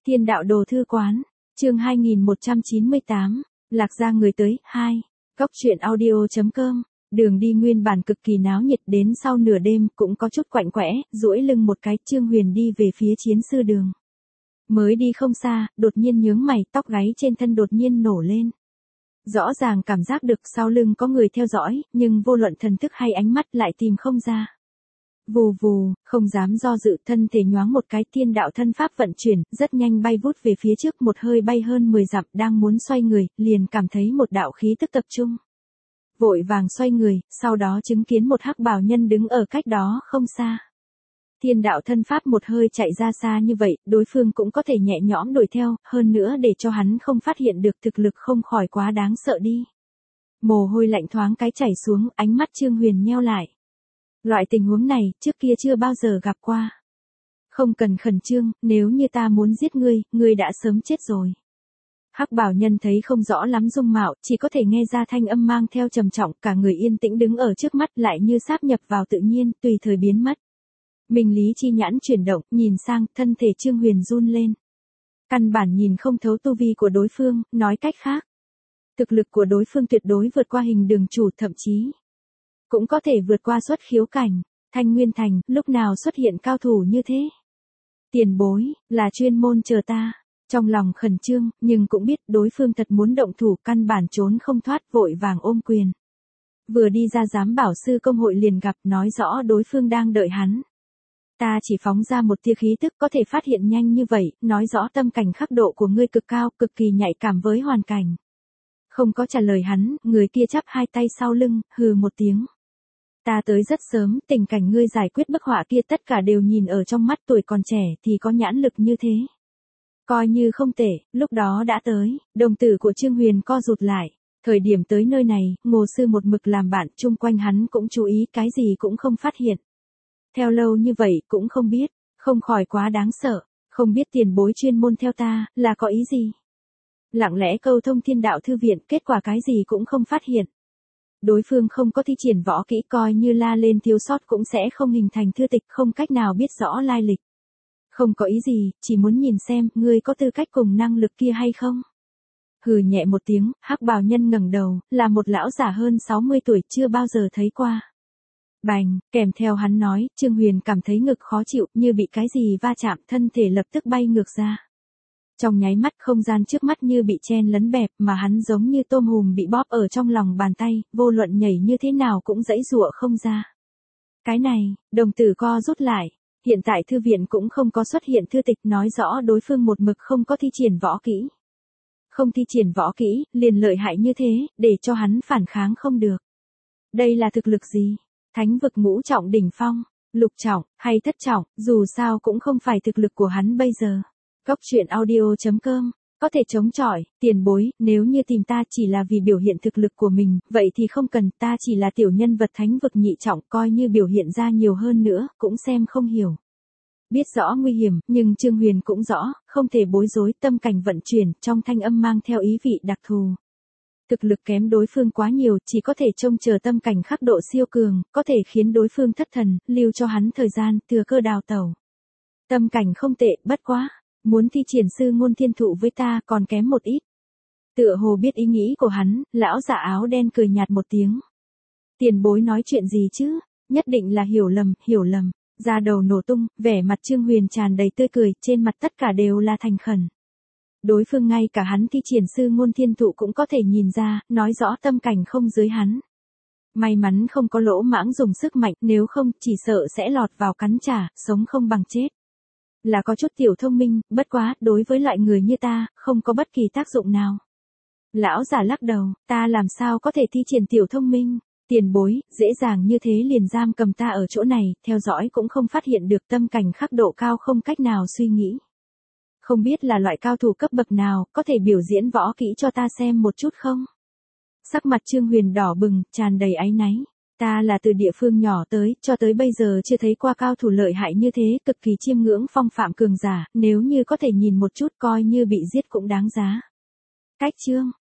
Thiên đạo đồ thư quán, chương 2198, lạc ra người tới, 2, góc truyện audio.com, đường đi nguyên bản cực kỳ náo nhiệt đến sau nửa đêm cũng có chút quạnh quẽ, duỗi lưng một cái Trương Huyền đi về phía chiến sư đường. Mới đi không xa, đột nhiên nhướng mày, tóc gáy trên thân đột nhiên nổ lên. Rõ ràng cảm giác được sau lưng có người theo dõi, nhưng vô luận thần thức hay ánh mắt lại tìm không ra. Vù vù, không dám do dự, thân thể nhoáng một cái, thiên đạo thân pháp vận chuyển, rất nhanh bay vút về phía trước, một hơi bay hơn 10 dặm, đang muốn xoay người, liền cảm thấy một đạo khí tức tập trung. Vội vàng xoay người, sau đó chứng kiến một hắc bào nhân đứng ở cách đó không xa. Thiên đạo thân pháp một hơi chạy ra xa như vậy, đối phương cũng có thể nhẹ nhõm đuổi theo, hơn nữa để cho hắn không phát hiện được thực lực không khỏi quá đáng sợ đi. Mồ hôi lạnh thoáng cái chảy xuống, ánh mắt Trương Huyền nheo lại. Loại tình huống này, trước kia chưa bao giờ gặp qua. Không cần khẩn trương, nếu như ta muốn giết ngươi, ngươi đã sớm chết rồi. Hắc bảo nhân thấy không rõ lắm dung mạo, chỉ có thể nghe ra thanh âm mang theo trầm trọng, cả người yên tĩnh đứng ở trước mắt lại như sáp nhập vào tự nhiên, tùy thời biến mất. Minh lý chi nhãn chuyển động, nhìn sang, thân thể Trương Huyền run lên. Căn bản nhìn không thấu tu vi của đối phương, nói cách khác. Thực lực của đối phương tuyệt đối vượt qua hình đường chủ, thậm chí cũng có thể vượt qua xuất khiếu cảnh. Thanh Nguyên Thành, lúc nào xuất hiện cao thủ như thế? Tiền bối, là chuyên môn chờ ta. Trong lòng khẩn trương, nhưng cũng biết đối phương thật muốn động thủ, căn bản trốn không thoát, vội vàng ôm quyền. Vừa đi ra giám bảo sư công hội liền gặp, nói rõ đối phương đang đợi hắn. Ta chỉ phóng ra một tia khí tức có thể phát hiện nhanh như vậy, nói rõ tâm cảnh khắc độ của ngươi cực cao, cực kỳ nhạy cảm với hoàn cảnh. Không có trả lời hắn, người kia chắp hai tay sau lưng, hừ một tiếng. Ta tới rất sớm, tình cảnh ngươi giải quyết bức họa kia tất cả đều nhìn ở trong mắt, tuổi còn trẻ thì có nhãn lực như thế. Coi như không tệ, lúc đó đã tới, đồng tử của Trương Huyền co rụt lại. Thời điểm tới nơi này, Ngô sư một mực làm bạn, chung quanh hắn cũng chú ý, cái gì cũng không phát hiện. Theo lâu như vậy cũng không biết, không khỏi quá đáng sợ, không biết tiền bối chuyên môn theo ta, là có ý gì? Lặng lẽ câu thông thiên đạo thư viện, kết quả cái gì cũng không phát hiện. Đối phương không có thi triển võ kỹ, coi như la lên thiếu sót cũng sẽ không hình thành thư tịch, không cách nào biết rõ lai lịch. Không có ý gì, chỉ muốn nhìn xem, ngươi có tư cách cùng năng lực kia hay không? Hừ nhẹ một tiếng, hắc bào nhân ngẩng đầu, là một lão giả hơn 60 tuổi, chưa bao giờ thấy qua. Bành, kèm theo hắn nói, Trương Huyền cảm thấy ngực khó chịu, như bị cái gì va chạm, thân thể lập tức bay ngược ra. Trong nháy mắt không gian trước mắt như bị chen lấn bẹp, mà hắn giống như tôm hùm bị bóp ở trong lòng bàn tay, vô luận nhảy như thế nào cũng giãy giụa không ra. Cái này, đồng tử co rút lại, hiện tại thư viện cũng không có xuất hiện thư tịch, nói rõ đối phương một mực không có thi triển võ kỹ. Không thi triển võ kỹ, liền lợi hại như thế, để cho hắn phản kháng không được. Đây là thực lực gì? Thánh vực ngũ trọng đỉnh phong, lục trọng, hay thất trọng, dù sao cũng không phải thực lực của hắn bây giờ. Góc truyện audio.com, có thể chống chọi, tiền bối, nếu như tìm ta chỉ là vì biểu hiện thực lực của mình, vậy thì không cần, ta chỉ là tiểu nhân vật thánh vực nhị trọng, coi như biểu hiện ra nhiều hơn nữa, cũng xem không hiểu. Biết rõ nguy hiểm, nhưng Trương Huyền cũng rõ, không thể bối rối, tâm cảnh vận chuyển, trong thanh âm mang theo ý vị đặc thù. Thực lực kém đối phương quá nhiều, chỉ có thể trông chờ tâm cảnh khắc độ siêu cường, có thể khiến đối phương thất thần, lưu cho hắn thời gian, thừa cơ đào tẩu. Tâm cảnh không tệ, bất quá, muốn thi triển sư ngôn thiên thụ với ta còn kém một ít. Tựa hồ biết ý nghĩ của hắn, lão giả áo đen cười nhạt một tiếng. Tiền bối nói chuyện gì chứ, nhất định là hiểu lầm, da đầu nổ tung, vẻ mặt Trương Huyền tràn đầy tươi cười, trên mặt tất cả đều là thành khẩn. Đối phương ngay cả hắn thi triển sư ngôn thiên thụ cũng có thể nhìn ra, nói rõ tâm cảnh không dưới hắn. May mắn không có lỗ mãng dùng sức mạnh, nếu không, chỉ sợ sẽ lọt vào cắn trả, sống không bằng chết. Là có chút tiểu thông minh, bất quá, đối với loại người như ta, không có bất kỳ tác dụng nào. Lão giả lắc đầu, ta làm sao có thể thi triển tiểu thông minh, tiền bối, dễ dàng như thế liền giam cầm ta ở chỗ này, theo dõi cũng không phát hiện được, tâm cảnh khắc độ cao không cách nào suy nghĩ. Không biết là loại cao thủ cấp bậc nào, có thể biểu diễn võ kỹ cho ta xem một chút không? Sắc mặt Trương Huyền đỏ bừng, tràn đầy áy náy. Ta là từ địa phương nhỏ tới, cho tới bây giờ chưa thấy qua cao thủ lợi hại như thế, cực kỳ chiêm ngưỡng phong phạm cường giả, nếu như có thể nhìn một chút coi như bị giết cũng đáng giá. Cách chương,